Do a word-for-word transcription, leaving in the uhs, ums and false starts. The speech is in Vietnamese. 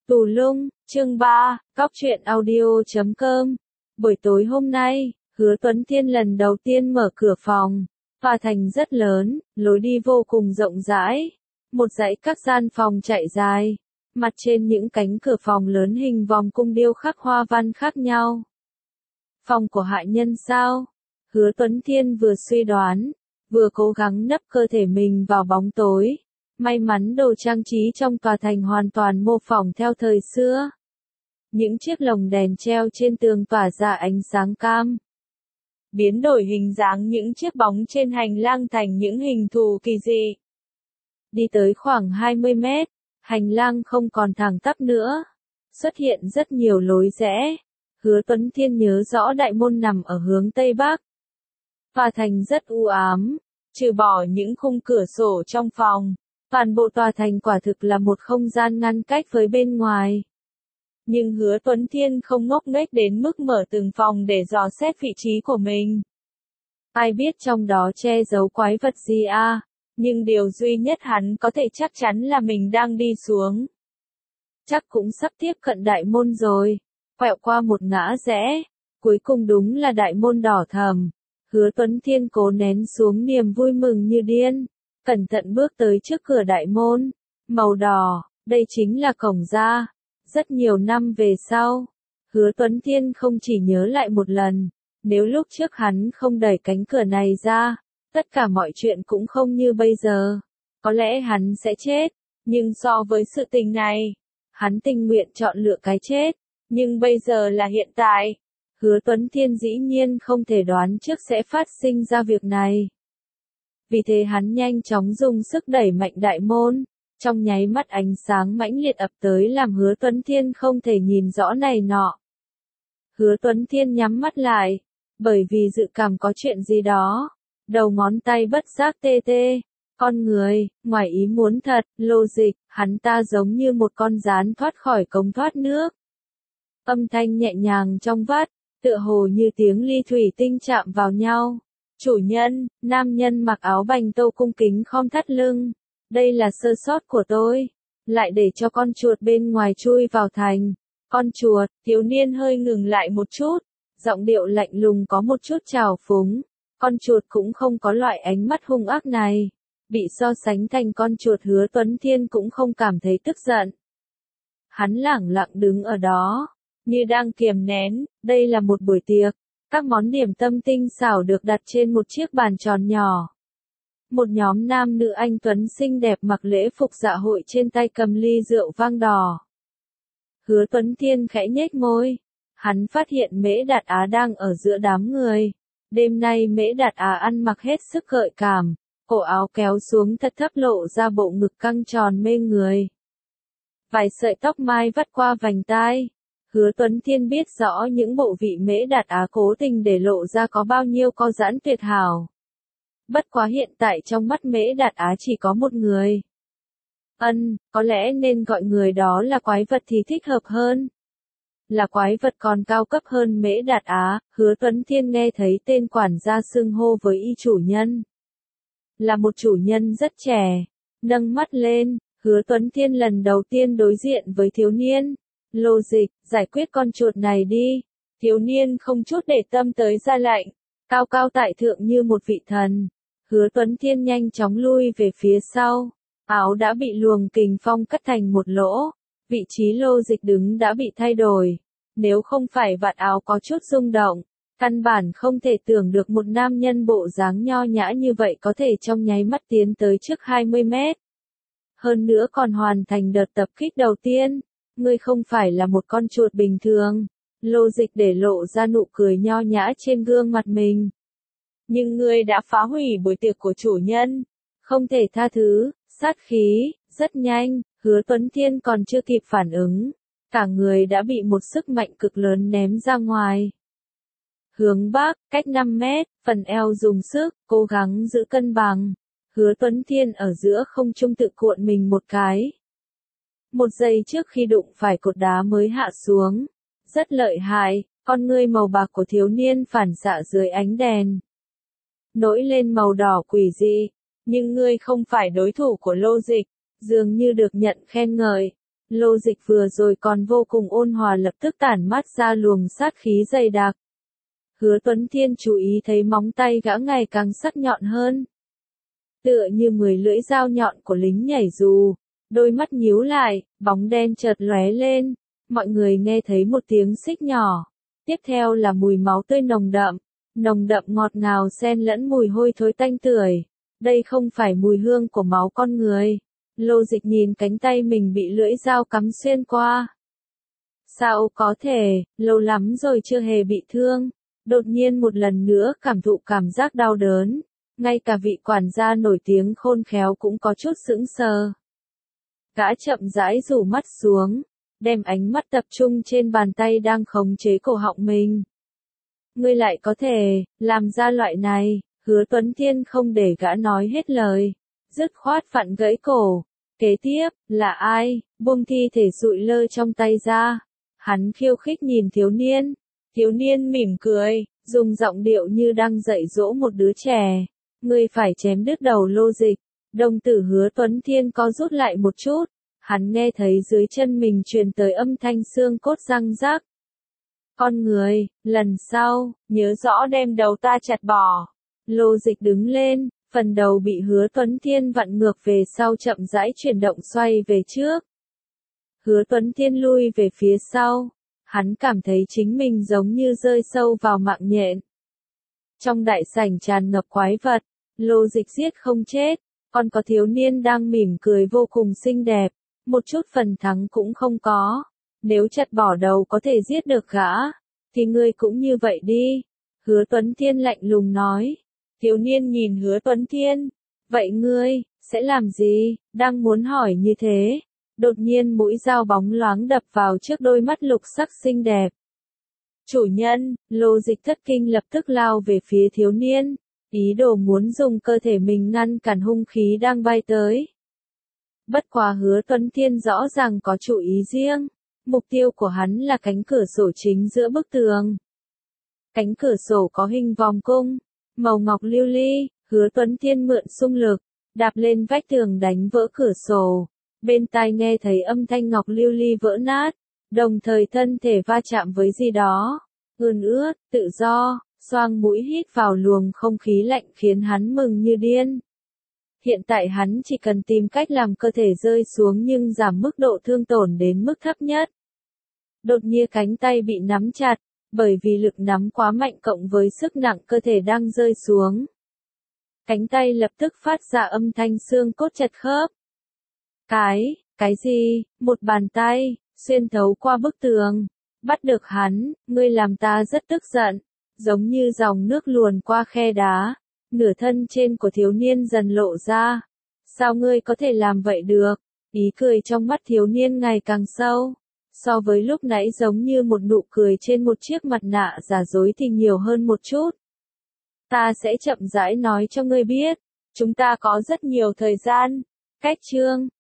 Tù Lung, chương ba, Cóc truyện audio chấm com. Buổi tối hôm nay, Hứa Tuấn Thiên lần đầu tiên mở cửa phòng. Tòa thành rất lớn, lối đi vô cùng rộng rãi. Một dãy các gian phòng chạy dài. Mặt trên những cánh cửa phòng lớn hình vòng cung điêu khắc hoa văn khác nhau. Phòng của hạ nhân sao? Hứa Tuấn Thiên vừa suy đoán, vừa cố gắng nấp cơ thể mình vào bóng tối. May mắn đồ trang trí trong tòa thành hoàn toàn mô phỏng theo thời xưa. Những chiếc lồng đèn treo trên tường tỏa ra ánh sáng cam. Biến đổi hình dáng những chiếc bóng trên hành lang thành những hình thù kỳ dị. Đi tới khoảng hai mươi mét, hành lang không còn thẳng tắp nữa. Xuất hiện rất nhiều lối rẽ. Hứa Tuấn Thiên nhớ rõ đại môn nằm ở hướng Tây Bắc. Tòa thành rất u ám, trừ bỏ những khung cửa sổ trong phòng. Toàn bộ tòa thành quả thực là một không gian ngăn cách với bên ngoài. Nhưng Hứa Tuấn Thiên không ngốc nghếch đến mức mở từng phòng để dò xét vị trí của mình. Ai biết trong đó che giấu quái vật gì à, nhưng điều duy nhất hắn có thể chắc chắn là mình đang đi xuống. Chắc cũng sắp tiếp cận đại môn rồi, quẹo qua một ngã rẽ, cuối cùng đúng là đại môn đỏ thẫm. Hứa Tuấn Thiên cố nén xuống niềm vui mừng như điên. Cẩn thận bước tới trước cửa đại môn, màu đỏ, đây chính là cổng ra. Rất nhiều năm về sau, Hứa Tuấn Thiên không chỉ nhớ lại một lần, nếu lúc trước hắn không đẩy cánh cửa này ra, tất cả mọi chuyện cũng không như bây giờ. Có lẽ hắn sẽ chết, nhưng so với sự tình này, hắn tình nguyện chọn lựa cái chết, nhưng bây giờ là hiện tại. Hứa Tuấn Thiên dĩ nhiên không thể đoán trước sẽ phát sinh ra việc này. Vì thế hắn nhanh chóng dùng sức đẩy mạnh đại môn, trong nháy mắt ánh sáng mãnh liệt ập tới làm Hứa Tuấn Thiên không thể nhìn rõ này nọ. Hứa Tuấn Thiên nhắm mắt lại, bởi vì dự cảm có chuyện gì đó, đầu ngón tay bất giác tê tê. Con người, ngoài ý muốn thật, logic, hắn ta giống như một con gián thoát khỏi cống thoát nước. Âm thanh nhẹ nhàng trong vắt, tựa hồ như tiếng ly thủy tinh chạm vào nhau. Chủ nhân, nam nhân mặc áo bành tô cung kính khom thắt lưng. Đây là sơ sót của tôi. Lại để cho con chuột bên ngoài chui vào thành. Con chuột, thiếu niên hơi ngừng lại một chút. Giọng điệu lạnh lùng có một chút trào phúng. Con chuột cũng không có loại ánh mắt hung ác này. Bị so sánh thành con chuột Hứa Tuấn Thiên cũng không cảm thấy tức giận. Hắn lẳng lặng đứng ở đó, như đang kiềm nén. Đây là một buổi tiệc. Các món điểm tâm tinh xảo được đặt trên một chiếc bàn tròn nhỏ. Một nhóm nam nữ anh tuấn xinh đẹp mặc lễ phục dạ hội trên tay cầm ly rượu vang đỏ. Hứa Tuấn Thiên khẽ nhếch môi. Hắn phát hiện Mễ Đạt Á đang ở giữa đám người. Đêm nay Mễ Đạt Á ăn mặc hết sức gợi cảm, cổ áo kéo xuống thật thấp lộ ra bộ ngực căng tròn mê người. Vài sợi tóc mai vắt qua vành tai. Hứa Tuấn Thiên biết rõ những bộ vị Mễ Đạt Á cố tình để lộ ra có bao nhiêu có giãn tuyệt hảo. Bất quá hiện tại trong mắt Mễ Đạt Á chỉ có một người. Ân, có lẽ nên gọi người đó là quái vật thì thích hợp hơn. Là quái vật còn cao cấp hơn Mễ Đạt Á, Hứa Tuấn Thiên nghe thấy tên quản gia xưng hô với y chủ nhân. Là một chủ nhân rất trẻ. Nâng mắt lên, Hứa Tuấn Thiên lần đầu tiên đối diện với thiếu niên. Logic, giải quyết con chuột này đi. Thiếu niên không chút để tâm tới ra lệnh, cao cao tại thượng như một vị thần. Hứa Tuấn Thiên nhanh chóng lui về phía sau. Áo đã bị luồng kình phong cắt thành một lỗ. Vị trí Logic đứng đã bị thay đổi. Nếu không phải vạt áo có chút rung động, căn bản không thể tưởng được một nam nhân bộ dáng nho nhã như vậy có thể trong nháy mắt tiến tới trước hai mươi mét. Hơn nữa còn hoàn thành đợt tập kích đầu tiên. Ngươi không phải là một con chuột bình thường. Logic để lộ ra nụ cười nho nhã trên gương mặt mình. Nhưng ngươi đã phá hủy buổi tiệc của chủ nhân. Không thể tha thứ, sát khí, rất nhanh, Hứa Tuấn Thiên còn chưa kịp phản ứng. Cả người đã bị một sức mạnh cực lớn ném ra ngoài. Hướng bắc, cách năm mét, phần eo dùng sức, cố gắng giữ cân bằng. Hứa Tuấn Thiên ở giữa không trung tự cuộn mình một cái. Một giây trước khi đụng phải cột đá mới hạ xuống. Rất lợi hại, con ngươi màu bạc của thiếu niên phản xạ dưới ánh đèn. Nổi lên màu đỏ quỷ dị. Nhưng ngươi không phải đối thủ của Logic. Dường như được nhận khen ngợi. Lô Dịch vừa rồi còn vô cùng ôn hòa lập tức tản mát ra luồng sát khí dày đặc. Hứa Tuấn Thiên chú ý thấy móng tay gã ngày càng sắc nhọn hơn. Tựa như mười lưỡi dao nhọn của lính nhảy dù, đôi mắt nhíu lại, bóng đen chợt lóe lên, mọi người nghe thấy một tiếng xích nhỏ. Tiếp theo là mùi máu tươi nồng đậm, nồng đậm ngọt ngào xen lẫn mùi hôi thối tanh tưởi. Đây không phải mùi hương của máu con người. Lô Dịch nhìn cánh tay mình bị lưỡi dao cắm xuyên qua. Sao có thể, lâu lắm rồi chưa hề bị thương. Đột nhiên một lần nữa cảm thụ cảm giác đau đớn. Ngay cả vị quản gia nổi tiếng khôn khéo cũng có chút sững sờ. Gã chậm rãi rủ mắt xuống, đem ánh mắt tập trung trên bàn tay đang khống chế cổ họng mình. Ngươi lại có thể làm ra loại này. Hứa Tuấn Thiên không để gã nói hết lời, dứt khoát vặn gãy cổ. Kế tiếp, là ai? Buông thi thể sụi lơ trong tay ra. Hắn khiêu khích nhìn thiếu niên. Thiếu niên mỉm cười, dùng giọng điệu như đang dạy dỗ một đứa trẻ. Ngươi phải chém đứt đầu Lô Dịch. Đồng tử Hứa Tuấn Thiên co rút lại một chút. Hắn nghe thấy dưới chân mình truyền tới âm thanh xương cốt răng rắc. Con người, lần sau, nhớ rõ đem đầu ta chặt bỏ. Lô Dịch đứng lên, phần đầu bị Hứa Tuấn Thiên vặn ngược về sau chậm rãi chuyển động xoay về trước. Hứa Tuấn Thiên lui về phía sau, hắn cảm thấy chính mình giống như rơi sâu vào mạng nhện. Trong đại sảnh tràn ngập quái vật, Lô Dịch giết không chết, còn có thiếu niên đang mỉm cười vô cùng xinh đẹp, một chút phần thắng cũng không có. Nếu chặt bỏ đầu có thể giết được gã, thì ngươi cũng như vậy đi. Hứa Tuấn Thiên lạnh lùng nói. Thiếu niên nhìn Hứa Tuấn Thiên. Vậy ngươi, sẽ làm gì? Đang muốn hỏi như thế. Đột nhiên mũi dao bóng loáng đập vào trước đôi mắt lục sắc xinh đẹp. Chủ nhân, Lô Dịch thất kinh lập tức lao về phía thiếu niên. Ý đồ muốn dùng cơ thể mình ngăn cản hung khí đang bay tới. Bất quá Hứa Tuấn Thiên rõ ràng có chủ ý riêng. Mục tiêu của hắn là cánh cửa sổ chính giữa bức tường. Cánh cửa sổ có hình vòng cung, màu ngọc lưu ly. Hứa Tuấn Thiên mượn xung lực, đạp lên vách tường đánh vỡ cửa sổ. Bên tai nghe thấy âm thanh ngọc lưu ly vỡ nát, đồng thời thân thể va chạm với gì đó. Ươn ướt, tự do, xoang mũi hít vào luồng không khí lạnh khiến hắn mừng như điên. Hiện tại hắn chỉ cần tìm cách làm cơ thể rơi xuống nhưng giảm mức độ thương tổn đến mức thấp nhất. Đột nhiên cánh tay bị nắm chặt, bởi vì lực nắm quá mạnh cộng với sức nặng cơ thể đang rơi xuống. Cánh tay lập tức phát ra âm thanh xương cốt chật khớp. Cái, cái gì? Một bàn tay, xuyên thấu qua bức tường. Bắt được hắn, ngươi làm ta rất tức giận. Giống như dòng nước luồn qua khe đá. Nửa thân trên của thiếu niên dần lộ ra. Sao ngươi có thể làm vậy được? Ý cười trong mắt thiếu niên ngày càng sâu. So với lúc nãy giống như một nụ cười trên một chiếc mặt nạ giả dối thì nhiều hơn một chút. Ta sẽ chậm rãi nói cho ngươi biết. Chúng ta có rất nhiều thời gian. Cách chương